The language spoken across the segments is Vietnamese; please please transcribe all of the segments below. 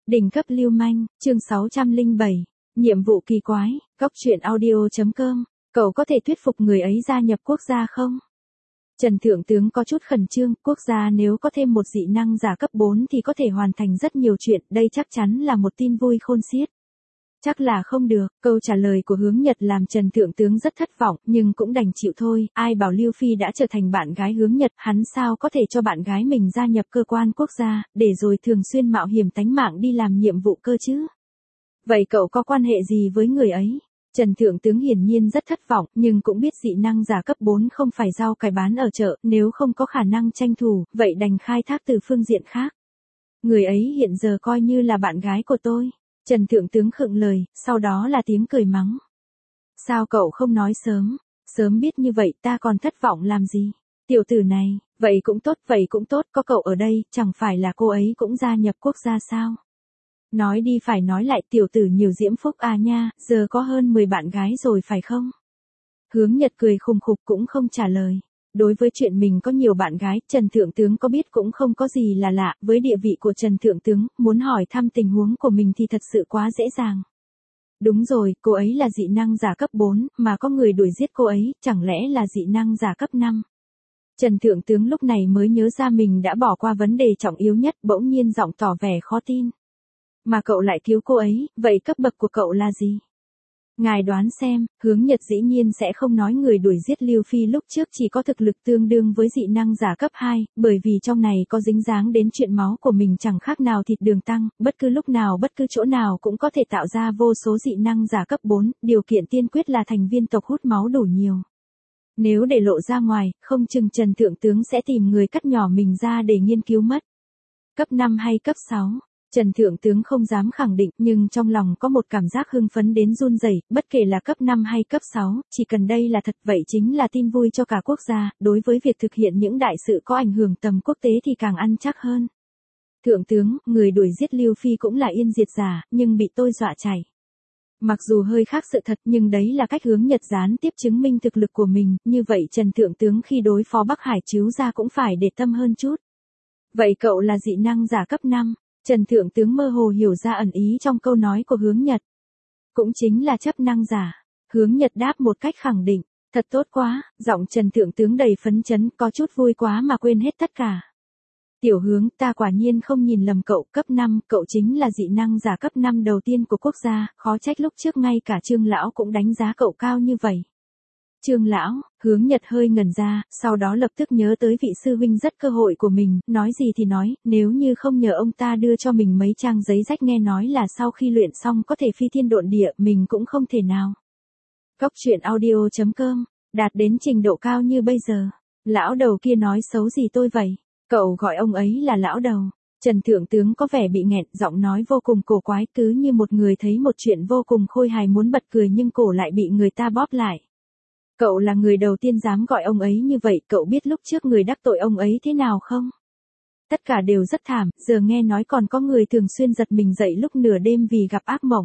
Đỉnh cấp lưu manh, chương 607, nhiệm vụ kỳ quái, góc truyện audio.com, cậu có thể thuyết phục người ấy gia nhập quốc gia không? Trần Thượng Tướng có chút khẩn trương, quốc gia nếu có thêm một dị năng giả cấp 4 thì có thể hoàn thành rất nhiều chuyện, đây chắc chắn là một tin vui khôn xiết. Chắc là không được, câu trả lời của Hướng Nhật làm Trần Thượng Tướng rất thất vọng, nhưng cũng đành chịu thôi, ai bảo Lưu Phi đã trở thành bạn gái Hướng Nhật, hắn sao có thể cho bạn gái mình gia nhập cơ quan quốc gia, để rồi thường xuyên mạo hiểm tánh mạng đi làm nhiệm vụ cơ chứ. Vậy cậu có quan hệ gì với người ấy? Trần Thượng Tướng hiển nhiên rất thất vọng, nhưng cũng biết dị năng giả cấp 4 không phải rau cải bán ở chợ, nếu không có khả năng tranh thủ, vậy đành khai thác từ phương diện khác. Người ấy hiện giờ coi như là bạn gái của tôi. Trần Thượng Tướng khựng lời, sau đó là tiếng cười mắng. Sao cậu không nói sớm? Sớm biết như vậy ta còn thất vọng làm gì? Tiểu tử này, vậy cũng tốt, có cậu ở đây, chẳng phải là cô ấy cũng gia nhập quốc gia sao? Nói đi phải nói lại, tiểu tử nhiều diễm phúc à nha, giờ có hơn 10 bạn gái rồi phải không? Hướng Nhật cười khùng khục cũng không trả lời. Đối với chuyện mình có nhiều bạn gái, Trần Thượng Tướng có biết cũng không có gì là lạ, với địa vị của Trần Thượng Tướng, muốn hỏi thăm tình huống của mình thì thật sự quá dễ dàng. Đúng rồi, cô ấy là dị năng giả cấp 4, mà có người đuổi giết cô ấy, chẳng lẽ là dị năng giả cấp 5? Trần Thượng Tướng lúc này mới nhớ ra mình đã bỏ qua vấn đề trọng yếu nhất, bỗng nhiên giọng tỏ vẻ khó tin. Mà cậu lại thiếu cô ấy, vậy cấp bậc của cậu là gì? Ngài đoán xem, Hướng Nhật dĩ nhiên sẽ không nói người đuổi giết Lưu Phi lúc trước chỉ có thực lực tương đương với dị năng giả cấp 2, bởi vì trong này có dính dáng đến chuyện máu của mình chẳng khác nào thịt đường tăng, bất cứ lúc nào bất cứ chỗ nào cũng có thể tạo ra vô số dị năng giả cấp 4, điều kiện tiên quyết là thành viên tộc hút máu đủ nhiều. Nếu để lộ ra ngoài, không chừng Trần Thượng Tướng sẽ tìm người cắt nhỏ mình ra để nghiên cứu mất. Cấp 5 hay cấp 6? Trần Thượng Tướng không dám khẳng định, nhưng trong lòng có một cảm giác hưng phấn đến run rẩy, bất kể là cấp 5 hay cấp 6, chỉ cần đây là thật vậy chính là tin vui cho cả quốc gia, đối với việc thực hiện những đại sự có ảnh hưởng tầm quốc tế thì càng ăn chắc hơn. Thượng tướng, người đuổi giết Lưu Phi cũng là yên diệt giả, nhưng bị tôi dọa chạy. Mặc dù hơi khác sự thật nhưng đấy là cách Hướng Nhật gián tiếp chứng minh thực lực của mình, như vậy Trần Thượng Tướng khi đối phó Bắc Hải Trứu gia cũng phải để tâm hơn chút. Vậy cậu là dị năng giả cấp 5. Trần Thượng Tướng mơ hồ hiểu ra ẩn ý trong câu nói của Hướng Nhật. Cũng chính là chấp năng giả. Hướng Nhật đáp một cách khẳng định. Thật tốt quá, giọng Trần Thượng Tướng đầy phấn chấn, có chút vui quá mà quên hết tất cả. Tiểu Hướng, ta quả nhiên không nhìn lầm cậu, cấp 5, cậu chính là dị năng giả cấp 5 đầu tiên của quốc gia, khó trách lúc trước ngay cả Trương Lão cũng đánh giá cậu cao như vậy. Trương Lão, Hướng Nhật hơi ngẩn ra, sau đó lập tức nhớ tới vị sư huynh rất cơ hội của mình, nói gì thì nói, nếu như không nhờ ông ta đưa cho mình mấy trang giấy rách nghe nói là sau khi luyện xong có thể phi thiên độn địa, mình cũng không thể nào. Góc truyện audio.com, đạt đến trình độ cao như bây giờ. Lão đầu kia nói xấu gì tôi vậy? Cậu gọi ông ấy là lão đầu. Trần Thượng Tướng có vẻ bị nghẹn, giọng nói vô cùng cổ quái, cứ như một người thấy một chuyện vô cùng khôi hài muốn bật cười nhưng cổ lại bị người ta bóp lại. Cậu là người đầu tiên dám gọi ông ấy như vậy, cậu biết lúc trước người đắc tội ông ấy thế nào không? Tất cả đều rất thảm, giờ nghe nói còn có người thường xuyên giật mình dậy lúc nửa đêm vì gặp ác mộng.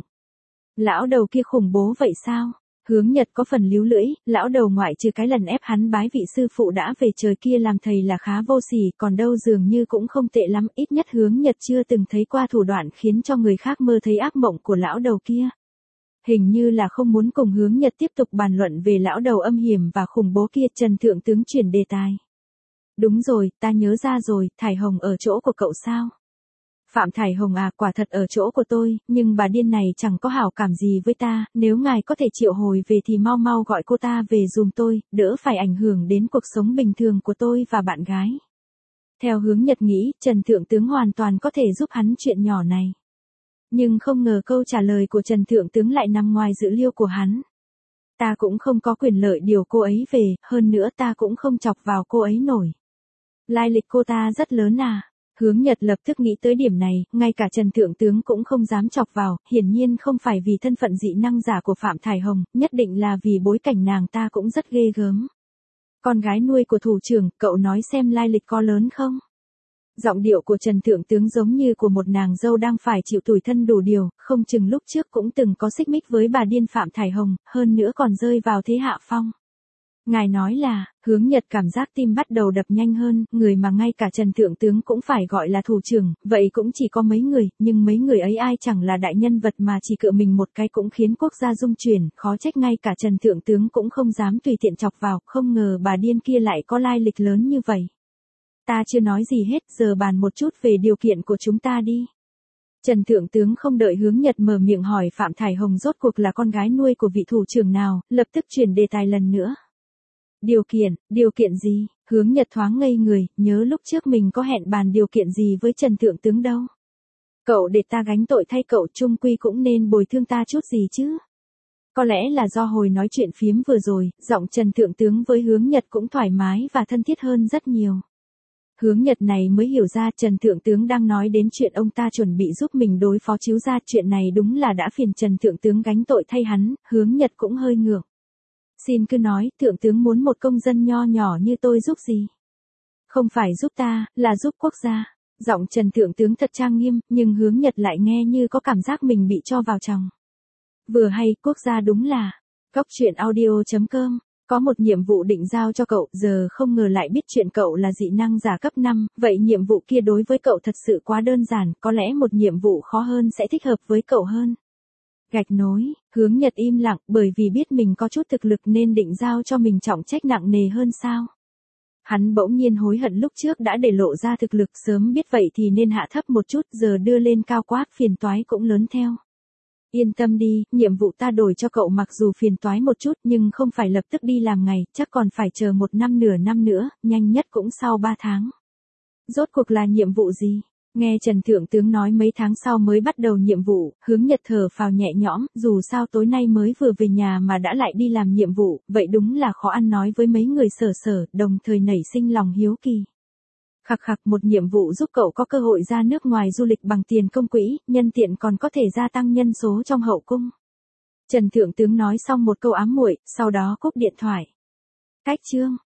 Lão đầu kia khủng bố vậy sao? Hướng Nhật có phần líu lưỡi, lão đầu ngoại trừ cái lần ép hắn bái vị sư phụ đã về trời kia làm thầy là khá vô sỉ, còn đâu dường như cũng không tệ lắm, ít nhất Hướng Nhật chưa từng thấy qua thủ đoạn khiến cho người khác mơ thấy ác mộng của lão đầu kia. Hình như là không muốn cùng Hướng Nhật tiếp tục bàn luận về lão đầu âm hiểm và khủng bố kia, Trần Thượng Tướng chuyển đề tài. Đúng rồi, ta nhớ ra rồi, Thải Hồng ở chỗ của cậu sao? Phạm Thải Hồng à, quả thật ở chỗ của tôi, nhưng bà điên này chẳng có hảo cảm gì với ta, nếu ngài có thể triệu hồi về thì mau mau gọi cô ta về giùm tôi, đỡ phải ảnh hưởng đến cuộc sống bình thường của tôi và bạn gái. Theo Hướng Nhật nghĩ, Trần Thượng Tướng hoàn toàn có thể giúp hắn chuyện nhỏ này. Nhưng không ngờ câu trả lời của Trần Thượng Tướng lại nằm ngoài dự liệu của hắn. Ta cũng không có quyền lợi điều cô ấy về, hơn nữa ta cũng không chọc vào cô ấy nổi. Lai lịch cô ta rất lớn à? Hướng Nhật lập tức nghĩ tới điểm này, ngay cả Trần Thượng Tướng cũng không dám chọc vào, hiển nhiên không phải vì thân phận dị năng giả của Phạm Thải Hồng, nhất định là vì bối cảnh nàng ta cũng rất ghê gớm. Con gái nuôi của thủ trưởng, cậu nói xem lai lịch có lớn không? Giọng điệu của Trần Thượng Tướng giống như của một nàng dâu đang phải chịu tủi thân đủ điều, không chừng lúc trước cũng từng có xích mích với bà điên Phạm Thải Hồng, hơn nữa còn rơi vào thế hạ phong. Ngài nói là, Hướng Nhật cảm giác tim bắt đầu đập nhanh hơn, người mà ngay cả Trần Thượng Tướng cũng phải gọi là thủ trưởng, vậy cũng chỉ có mấy người, nhưng mấy người ấy ai chẳng là đại nhân vật mà chỉ cựa mình một cái cũng khiến quốc gia rung chuyển, khó trách ngay cả Trần Thượng Tướng cũng không dám tùy tiện chọc vào, không ngờ bà điên kia lại có lai lịch lớn như vậy. Ta chưa nói gì hết, giờ bàn một chút về điều kiện của chúng ta đi. Trần Thượng Tướng không đợi Hướng Nhật mở miệng hỏi Phạm Thải Hồng rốt cuộc là con gái nuôi của vị thủ trưởng nào, lập tức chuyển đề tài lần nữa. Điều kiện gì? Hướng Nhật thoáng ngây người, nhớ lúc trước mình có hẹn bàn điều kiện gì với Trần Thượng Tướng đâu. Cậu để ta gánh tội thay cậu chung quy cũng nên bồi thường ta chút gì chứ. Có lẽ là do hồi nói chuyện phiếm vừa rồi, giọng Trần Thượng Tướng với Hướng Nhật cũng thoải mái và thân thiết hơn rất nhiều. Hướng Nhật này mới hiểu ra Trần Thượng Tướng đang nói đến chuyện ông ta chuẩn bị giúp mình đối phó Chiếu gia, chuyện này đúng là đã phiền Trần Thượng Tướng gánh tội thay hắn, Hướng Nhật cũng hơi ngượng. Xin cứ nói, Thượng Tướng muốn một công dân nho nhỏ như tôi giúp gì? Không phải giúp ta, là giúp quốc gia. Giọng Trần Thượng Tướng thật trang nghiêm, nhưng Hướng Nhật lại nghe như có cảm giác mình bị cho vào chòng. Vừa hay, quốc gia đúng là. Goctruyện.audio.com Có một nhiệm vụ định giao cho cậu, giờ không ngờ lại biết chuyện cậu là dị năng giả cấp 5, vậy nhiệm vụ kia đối với cậu thật sự quá đơn giản, có lẽ một nhiệm vụ khó hơn sẽ thích hợp với cậu hơn. Gạch nối, Hướng Nhật im lặng, bởi vì biết mình có chút thực lực nên định giao cho mình trọng trách nặng nề hơn sao. Hắn bỗng nhiên hối hận lúc trước đã để lộ ra thực lực, sớm biết vậy thì nên hạ thấp một chút, giờ đưa lên cao quá, phiền toái cũng lớn theo. Yên tâm đi, nhiệm vụ ta đổi cho cậu mặc dù phiền toái một chút nhưng không phải lập tức đi làm ngày, chắc còn phải chờ nửa năm nữa, nhanh nhất cũng sau 3 tháng. Rốt cuộc là nhiệm vụ gì? Nghe Trần Thượng Tướng nói mấy tháng sau mới bắt đầu nhiệm vụ, Hướng Nhật thở phào nhẹ nhõm, dù sao tối nay mới vừa về nhà mà đã lại đi làm nhiệm vụ, vậy đúng là khó ăn nói với mấy người sở, đồng thời nảy sinh lòng hiếu kỳ. Khặc, một nhiệm vụ giúp cậu có cơ hội ra nước ngoài du lịch bằng tiền công quỹ, nhân tiện còn có thể gia tăng nhân số trong hậu cung. Trần Thượng Tướng nói xong một câu ám muội, sau đó cúp điện thoại. Cách chương